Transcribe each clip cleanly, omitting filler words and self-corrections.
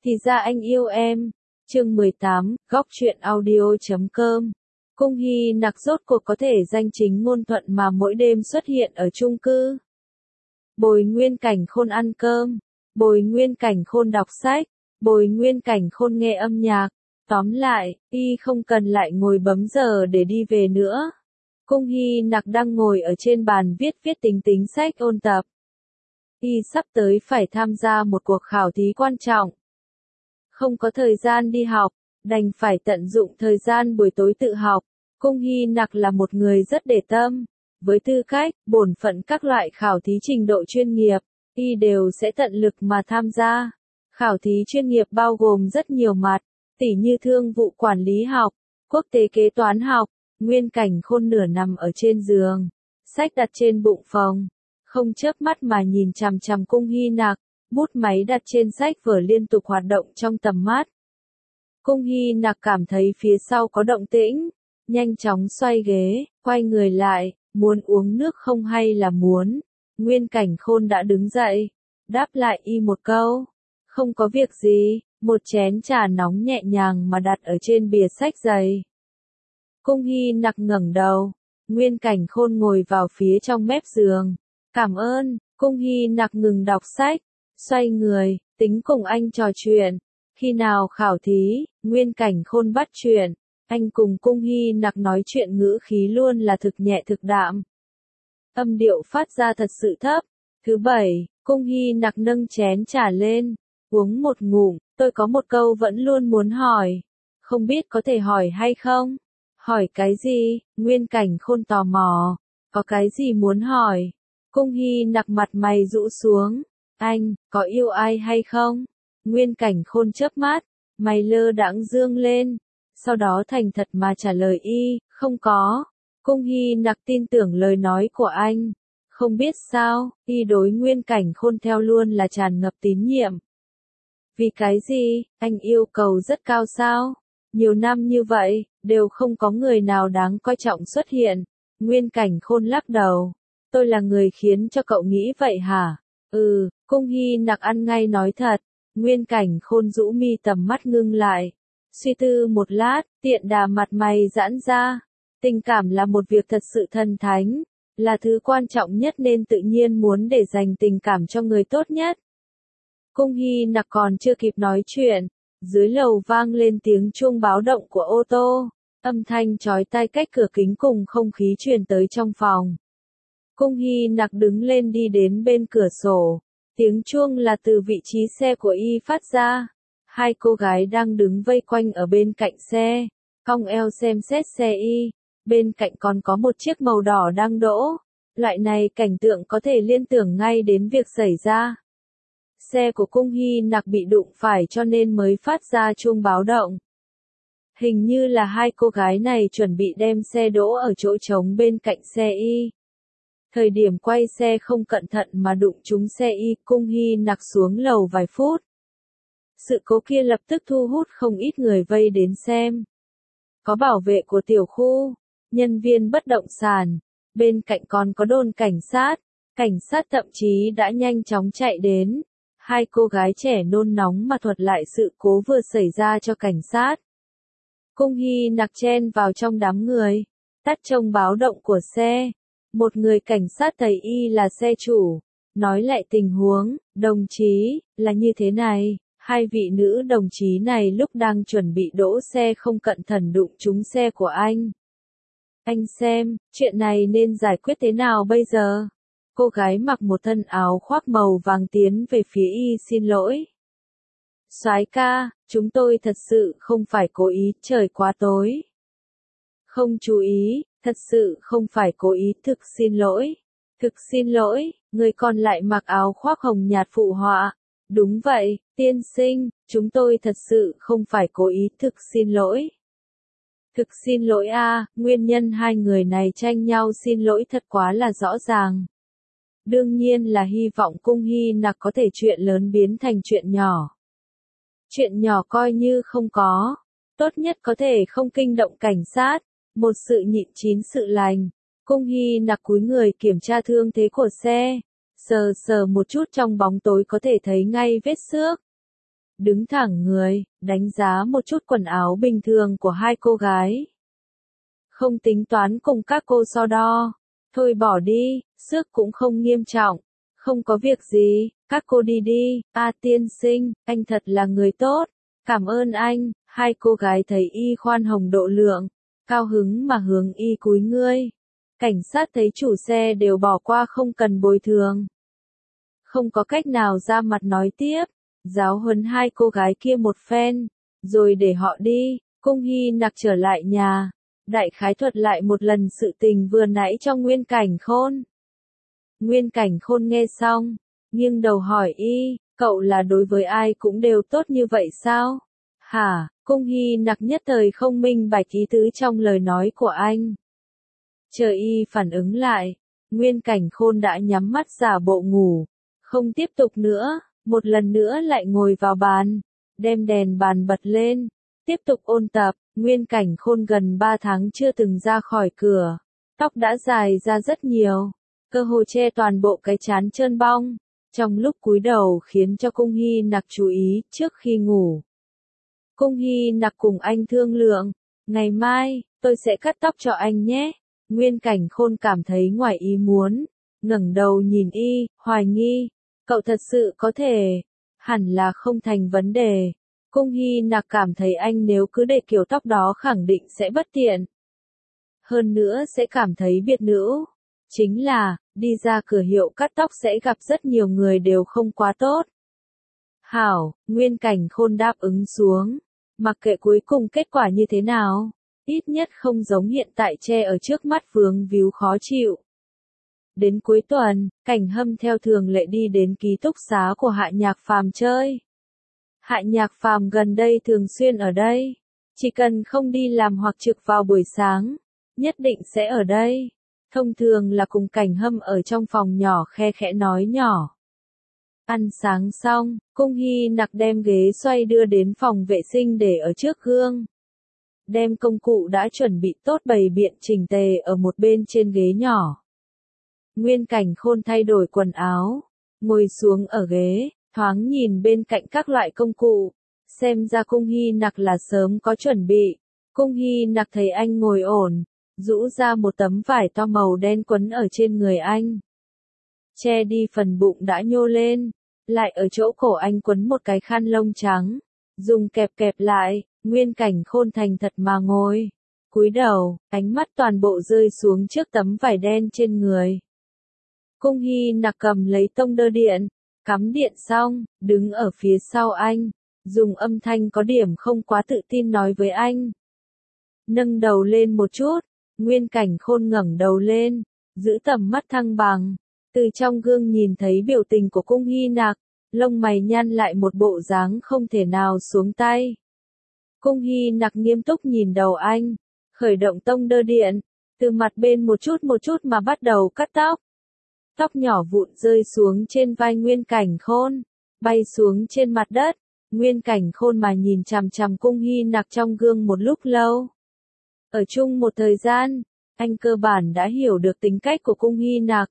Thì ra anh yêu em. Chương 18, góc truyện audio.com. Cung Hy Nặc rốt cuộc có thể danh chính ngôn thuận mà mỗi đêm xuất hiện ở chung cư. Bồi Nguyên Cảnh Khôn ăn cơm, Bồi Nguyên Cảnh Khôn đọc sách, Bồi Nguyên Cảnh Khôn nghe âm nhạc. Tóm lại, y không cần lại ngồi bấm giờ để đi về nữa. Cung Hy Nặc đang ngồi ở trên bàn viết tính sách ôn tập. Y sắp tới phải tham gia một cuộc khảo thí quan trọng. Không có thời gian đi học, đành phải tận dụng thời gian buổi tối tự học. Cung Hy Nặc là một người rất để tâm. Với tư cách, bổn phận các loại khảo thí trình độ chuyên nghiệp, y đều sẽ tận lực mà tham gia. Khảo thí chuyên nghiệp bao gồm rất nhiều mặt, tỉ như thương vụ quản lý học, quốc tế kế toán học. Nguyên Cảnh Khôn nửa nằm ở trên giường, sách đặt trên bụng phồng, không chớp mắt mà nhìn chằm chằm Cung Hy Nặc, bút máy đặt trên sách vở liên tục hoạt động trong tầm mắt. Cung Hy Nặc cảm thấy phía sau có động tĩnh, nhanh chóng xoay ghế, quay người lại, muốn uống nước không hay là muốn. Nguyên Cảnh Khôn đã đứng dậy, đáp lại y một câu, không có việc gì, một chén trà nóng nhẹ nhàng mà đặt ở trên bìa sách dày. Cung Hy Nặc ngẩng đầu, Nguyên Cảnh Khôn ngồi vào phía trong mép giường. Cảm ơn. Cung Hy Nặc ngừng đọc sách, xoay người, tính cùng anh trò chuyện. Khi nào khảo thí, Nguyên Cảnh Khôn bắt chuyện, anh cùng Cung Hy Nặc nói chuyện ngữ khí luôn là thực nhẹ thực đạm. Âm điệu phát ra thật sự thấp. Thứ bảy, Cung Hy Nặc nâng chén trà lên, uống một ngụm, tôi có một câu vẫn luôn muốn hỏi. Không biết có thể hỏi hay không? Hỏi cái gì? Nguyên Cảnh Khôn tò mò. Có cái gì muốn hỏi? Cung Hy Nặc mặt mày rũ xuống. Anh, có yêu ai hay không? Nguyên Cảnh Khôn chớp mắt, mày lơ đãng dương lên. Sau đó thành thật mà trả lời y, không có. Cung Hy Nặc tin tưởng lời nói của anh. Không biết sao, y đối Nguyên Cảnh Khôn theo luôn là tràn ngập tín nhiệm. Vì cái gì, anh yêu cầu rất cao sao? Nhiều năm như vậy, đều không có người nào đáng coi trọng xuất hiện. Nguyên Cảnh Khôn lắc đầu. Tôi là người khiến cho cậu nghĩ vậy hả? Cung Hy Nặc ăn ngay nói thật. Nguyên Cảnh Khôn rũ mi tầm mắt ngưng lại. Suy tư một lát, tiện đà mặt mày giãn ra. Tình cảm là một việc thật sự thần thánh, là thứ quan trọng nhất nên tự nhiên muốn để dành tình cảm cho người tốt nhất. Cung Hy Nặc còn chưa kịp nói chuyện, dưới lầu vang lên tiếng chuông báo động của ô tô, âm thanh chói tai cách cửa kính cùng không khí truyền tới trong phòng. Cung Hy Nặc đứng lên đi đến bên cửa sổ, tiếng chuông là từ vị trí xe của y phát ra. Hai cô gái đang đứng vây quanh ở bên cạnh xe, cong eo xem xét xe y, bên cạnh còn có một chiếc màu đỏ đang đỗ. Loại này cảnh tượng có thể liên tưởng ngay đến việc xảy ra. Xe của Cung Hy Nặc bị đụng phải cho nên mới phát ra chuông báo động. Hình như là hai cô gái này chuẩn bị đem xe đỗ ở chỗ trống bên cạnh xe y. Thời điểm quay xe không cẩn thận mà đụng trúng xe y, Cung Hy Nặc xuống lầu vài phút. Sự cố kia lập tức thu hút không ít người vây đến xem. Có bảo vệ của tiểu khu, nhân viên bất động sản, bên cạnh còn có đồn cảnh sát thậm chí đã nhanh chóng chạy đến. Hai cô gái trẻ nôn nóng mà thuật lại sự cố vừa xảy ra cho cảnh sát. Cung Hy Nặc chen vào trong đám người, tắt chuông báo động của xe. Một người cảnh sát thấy y là xe chủ, nói lại tình huống, đồng chí, là như thế này, hai vị nữ đồng chí này lúc đang chuẩn bị đỗ xe không cẩn thận đụng trúng xe của anh. Anh xem, chuyện này nên giải quyết thế nào bây giờ? Cô gái mặc một thân áo khoác màu vàng tiến về phía y xin lỗi. Soái ca, chúng tôi thật sự không phải cố ý, trời quá tối. Không chú ý, thật sự không phải cố ý, thực xin lỗi. Thực xin lỗi, người còn lại mặc áo khoác hồng nhạt phụ họa. Đúng vậy, tiên sinh, chúng tôi thật sự không phải cố ý, thực xin lỗi. Thực xin lỗi a, nguyên nhân hai người này tranh nhau xin lỗi thật quá là rõ ràng. Đương nhiên là hy vọng Cung Hy Nặc có thể chuyện lớn biến thành chuyện nhỏ. Chuyện nhỏ coi như không có. Tốt nhất có thể không kinh động cảnh sát. Một sự nhịn chín sự lành. Cung Hy Nặc cúi người kiểm tra thương thế của xe. Sờ sờ một chút trong bóng tối có thể thấy ngay vết xước. đứng thẳng người, đánh giá một chút quần áo bình thường của hai cô gái. Không tính toán cùng các cô so đo. Thôi bỏ đi, xước cũng không nghiêm trọng. Không có việc gì, các cô đi đi. Tiên sinh, anh thật là người tốt. Cảm ơn anh. Hai cô gái thấy y khoan hồng độ lượng, cao hứng mà hướng y cúi ngươi. Cảnh sát thấy chủ xe đều bỏ qua không cần bồi thường. Không có cách nào ra mặt nói tiếp, giáo huấn hai cô gái kia một phen, rồi để họ đi. Cung Hy Nặc trở lại nhà, đại khái thuật lại một lần sự tình vừa nãy cho Nguyên Cảnh Khôn. Nguyên Cảnh Khôn nghe xong, nghiêng đầu hỏi y, cậu là đối với ai cũng đều tốt như vậy sao? Hả? Cung Hy Nặc nhất thời không minh bạch ý tứ trong lời nói của anh. Chờ y phản ứng lại, Nguyên Cảnh Khôn đã nhắm mắt giả bộ ngủ, không tiếp tục nữa, một lần nữa lại ngồi vào bàn, đem đèn bàn bật lên, tiếp tục ôn tập. Nguyên Cảnh Khôn gần 3 tháng chưa từng ra khỏi cửa, tóc đã dài ra rất nhiều, cơ hồ che toàn bộ cái trán trơn bong, trong lúc cúi đầu khiến cho Cung Hy Nặc chú ý trước khi ngủ. Cung Hy Nặc cùng anh thương lượng, ngày mai, tôi sẽ cắt tóc cho anh nhé. Nguyên Cảnh Khôn cảm thấy ngoài ý muốn, ngẩng đầu nhìn y, hoài nghi, cậu thật sự có thể, hẳn là không thành vấn đề. Cung Hy Nặc cảm thấy anh nếu cứ để kiểu tóc đó khẳng định sẽ bất tiện. Hơn nữa sẽ cảm thấy biệt nữ. Chính là, đi ra cửa hiệu cắt tóc sẽ gặp rất nhiều người đều không quá tốt. Hảo, Nguyên Cảnh Khôn đáp ứng xuống. Mặc kệ cuối cùng kết quả như thế nào, ít nhất không giống hiện tại che ở trước mắt vướng víu khó chịu. Đến cuối tuần, Cảnh Hâm theo thường lệ đi đến ký túc xá của Hạ Nhạc Phàm chơi. Hạ Nhạc Phàm gần đây thường xuyên ở đây. Chỉ cần không đi làm hoặc trực vào buổi sáng, nhất định sẽ ở đây. Thông thường là cùng Cảnh Hâm ở trong phòng nhỏ khe khẽ nói nhỏ. Ăn sáng xong, Cung Hy Nặc đem ghế xoay đưa đến phòng vệ sinh để ở trước gương. Đem công cụ đã chuẩn bị tốt bày biện chỉnh tề ở một bên trên ghế nhỏ. Nguyên Cảnh Khôn thay đổi quần áo, ngồi xuống ở ghế, thoáng nhìn bên cạnh các loại công cụ, xem ra Cung Hy Nặc là sớm có chuẩn bị. Cung Hy Nặc thấy anh ngồi ổn, rũ ra một tấm vải to màu đen quấn ở trên người anh. Che đi phần bụng đã nhô lên, lại ở chỗ cổ anh quấn một cái khăn lông trắng, dùng kẹp kẹp lại. Nguyên Cảnh Khôn thành thật mà ngồi, cúi đầu, ánh mắt toàn bộ rơi xuống trước tấm vải đen trên người. Cung Hy Nặc cầm lấy tông đơ điện, cắm điện xong, đứng ở phía sau anh, dùng âm thanh có điểm không quá tự tin nói với anh. Nâng đầu lên một chút, Nguyên Cảnh Khôn ngẩng đầu lên, giữ tầm mắt thăng bằng, từ trong gương nhìn thấy biểu tình của Cung Hy Nặc, lông mày nhăn lại một bộ dáng không thể nào xuống tay. Cung Hy Nặc nghiêm túc nhìn đầu anh, khởi động tông đơ điện, từ mặt bên một chút mà bắt đầu cắt tóc. Tóc nhỏ vụn rơi xuống trên vai Nguyên Cảnh Khôn, bay xuống trên mặt đất. Nguyên Cảnh Khôn mà nhìn chằm chằm Cung Hy Nặc trong gương một lúc lâu. Ở chung một thời gian, anh cơ bản đã hiểu được tính cách của Cung Hy Nặc.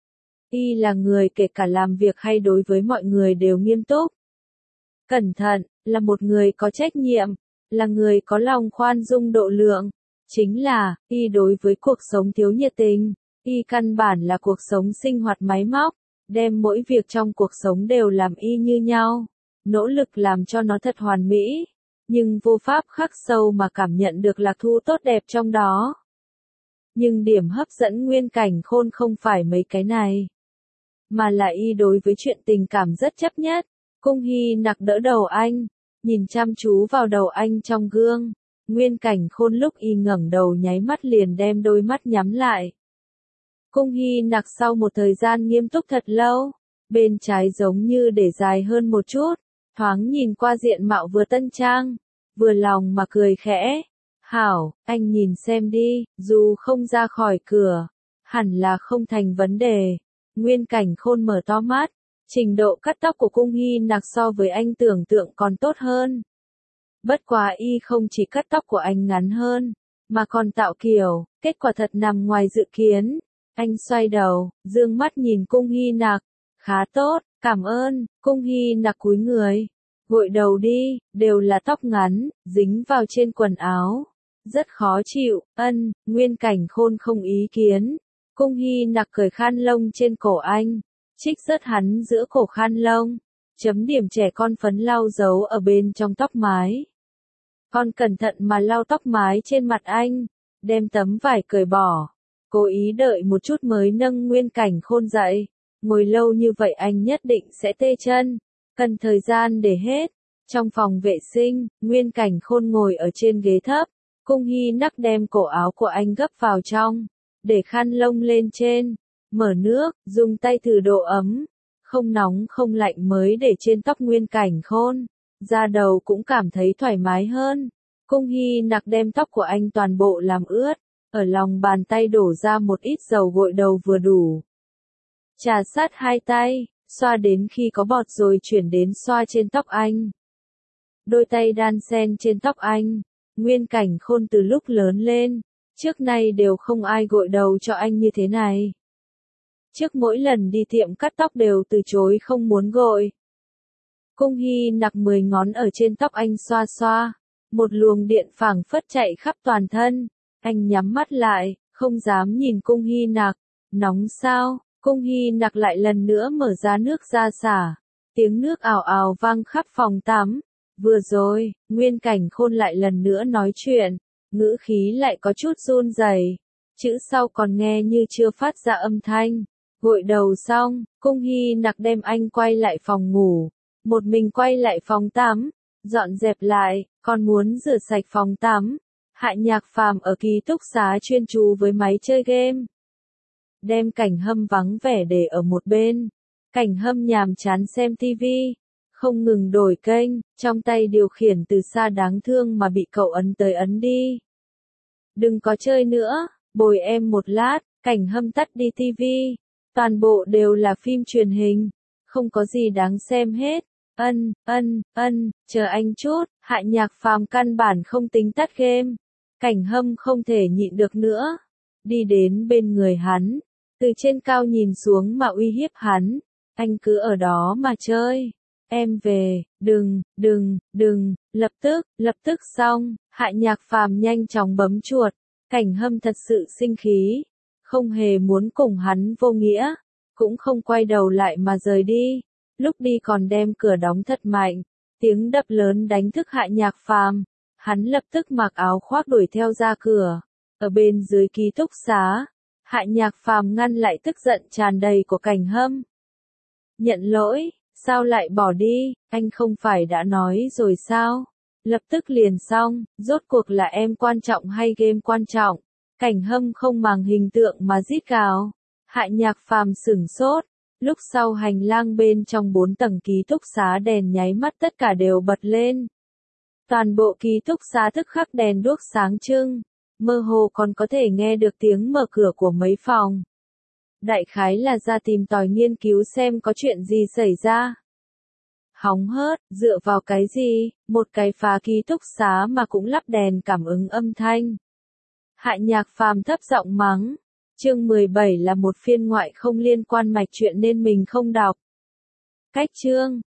Y là người kể cả làm việc hay đối với mọi người đều nghiêm túc, cẩn thận, là một người có trách nhiệm, là người có lòng khoan dung độ lượng. Chính là, y đối với cuộc sống thiếu nhiệt tình, y căn bản là cuộc sống sinh hoạt máy móc, đem mỗi việc trong cuộc sống đều làm y như nhau, nỗ lực làm cho nó thật hoàn mỹ, nhưng vô pháp khắc sâu mà cảm nhận được lạc thú tốt đẹp trong đó. Nhưng điểm hấp dẫn Nguyên Cảnh Khôn không phải mấy cái này, mà là y đối với chuyện tình cảm rất chấp nhất. Cung Hy Nặc đỡ đầu anh, nhìn chăm chú vào đầu anh trong gương. Nguyên Cảnh Khôn lúc y ngẩng đầu nháy mắt liền đem đôi mắt nhắm lại. Cung Hy Nặc sau một thời gian nghiêm túc thật lâu, bên trái giống như để dài hơn một chút, thoáng nhìn qua diện mạo vừa tân trang, vừa lòng mà cười khẽ. Hảo, anh nhìn xem đi, dù không ra khỏi cửa, hẳn là không thành vấn đề. Nguyên Cảnh Khôn mở to mắt, trình độ cắt tóc của Cung Hy Nặc so với anh tưởng tượng còn tốt hơn. Bất quá y không chỉ cắt tóc của anh ngắn hơn, mà còn tạo kiểu, kết quả thật nằm ngoài dự kiến. Anh xoay đầu, dương mắt nhìn Cung Hy Nặc, khá tốt, cảm ơn. Cung Hy Nặc cúi người, Gội đầu đi, đều là tóc ngắn, dính vào trên quần áo. Rất khó chịu, Nguyên Cảnh Khôn không ý kiến. Cung Hy Nặc cởi khăn lông trên cổ anh, trích rớt hắn giữa cổ khăn lông, chấm điểm trẻ con phấn lau dấu ở bên trong tóc mái. Con cẩn thận mà lau tóc mái trên mặt anh, đem tấm vải cởi bỏ, cố ý đợi một chút mới nâng Nguyên Cảnh Khôn dậy. Ngồi lâu như vậy anh nhất định sẽ tê chân, cần thời gian để hết. Trong phòng vệ sinh, Nguyên Cảnh Khôn ngồi ở trên ghế thấp, Cung Hy Nặc đem cổ áo của anh gấp vào trong, để khăn lông lên trên, mở nước, dùng tay thử độ ấm, không nóng không lạnh mới để trên tóc Nguyên Cảnh Khôn, da đầu cũng cảm thấy thoải mái hơn. Cung Hy Nặc đem tóc của anh toàn bộ làm ướt, ở lòng bàn tay đổ ra một ít dầu gội đầu vừa đủ. Chà sát hai tay, xoa đến khi có bọt rồi chuyển đến xoa trên tóc anh. Đôi tay đan xen trên tóc anh, Nguyên Cảnh Khôn từ lúc lớn lên, trước nay đều không ai gội đầu cho anh như thế này. Trước mỗi lần đi tiệm cắt tóc đều từ chối không muốn gội. Cung Hy Nặc 10 ngón ở trên tóc anh xoa xoa, một luồng điện phảng phất chạy khắp toàn thân, anh nhắm mắt lại, không dám nhìn Cung Hy Nặc. Nóng sao? Cung Hy Nặc lại lần nữa mở ra nước ra xả, tiếng nước ào ào vang khắp phòng tắm. Vừa rồi, Nguyên Cảnh Khôn lại lần nữa nói chuyện, ngữ khí lại có chút run rẩy, chữ sau còn nghe như chưa phát ra âm thanh. Gội đầu xong, Cung Hy Nặc đem anh quay lại phòng ngủ, một mình quay lại phòng tắm, dọn dẹp lại, còn muốn rửa sạch phòng tắm. Hạ Nhạc Phàm ở ký túc xá chuyên chú với máy chơi game, đem Cảnh Hâm vắng vẻ để ở một bên. Cảnh Hâm nhàm chán xem tivi, không ngừng đổi kênh, trong tay điều khiển từ xa đáng thương mà bị cậu ấn tới ấn đi. Đừng có chơi nữa, bồi em một lát. Cảnh Hâm tắt đi tivi, toàn bộ đều là phim truyền hình, không có gì đáng xem hết. Chờ anh chút. Hạ Nhạc Phàm căn bản không tính tắt game. Cảnh Hâm không thể nhịn được nữa, đi đến bên người hắn, từ trên cao nhìn xuống mà uy hiếp hắn. Anh cứ ở đó mà chơi, em về, đừng, lập tức xong. Hạ Nhạc Phàm nhanh chóng bấm chuột. Cảnh Hâm thật sự sinh khí, không hề muốn cùng hắn vô nghĩa, cũng không quay đầu lại mà rời đi. Lúc đi còn đem cửa đóng thật mạnh, tiếng đập lớn đánh thức Hạ Nhạc Phàm. Hắn lập tức mặc áo khoác đuổi theo ra cửa. Ở bên dưới ký túc xá, Hạ Nhạc Phàm ngăn lại tức giận tràn đầy của Cảnh Hâm. Nhận lỗi, sao lại bỏ đi, anh không phải đã nói rồi sao? Lập tức liền xong, rốt cuộc là em quan trọng hay game quan trọng? Cảnh Hâm không màng hình tượng mà rít gào. Hạ Nhạc Phàm sửng sốt. Lúc sau hành lang bên trong 4 tầng ký túc xá đèn nháy mắt tất cả đều bật lên. Toàn bộ ký túc xá tức khắc đèn đuốc sáng trưng, mơ hồ còn có thể nghe được tiếng mở cửa của mấy phòng. Đại khái là ra tìm tòi nghiên cứu xem có chuyện gì xảy ra. Hóng hớt, dựa vào cái gì, một cái phá ký túc xá mà cũng lắp đèn cảm ứng âm thanh. Hạ Nhạc Phàm thấp giọng mắng. Chương 17 là một phiên ngoại không liên quan mạch truyện nên mình không đọc. Cách chương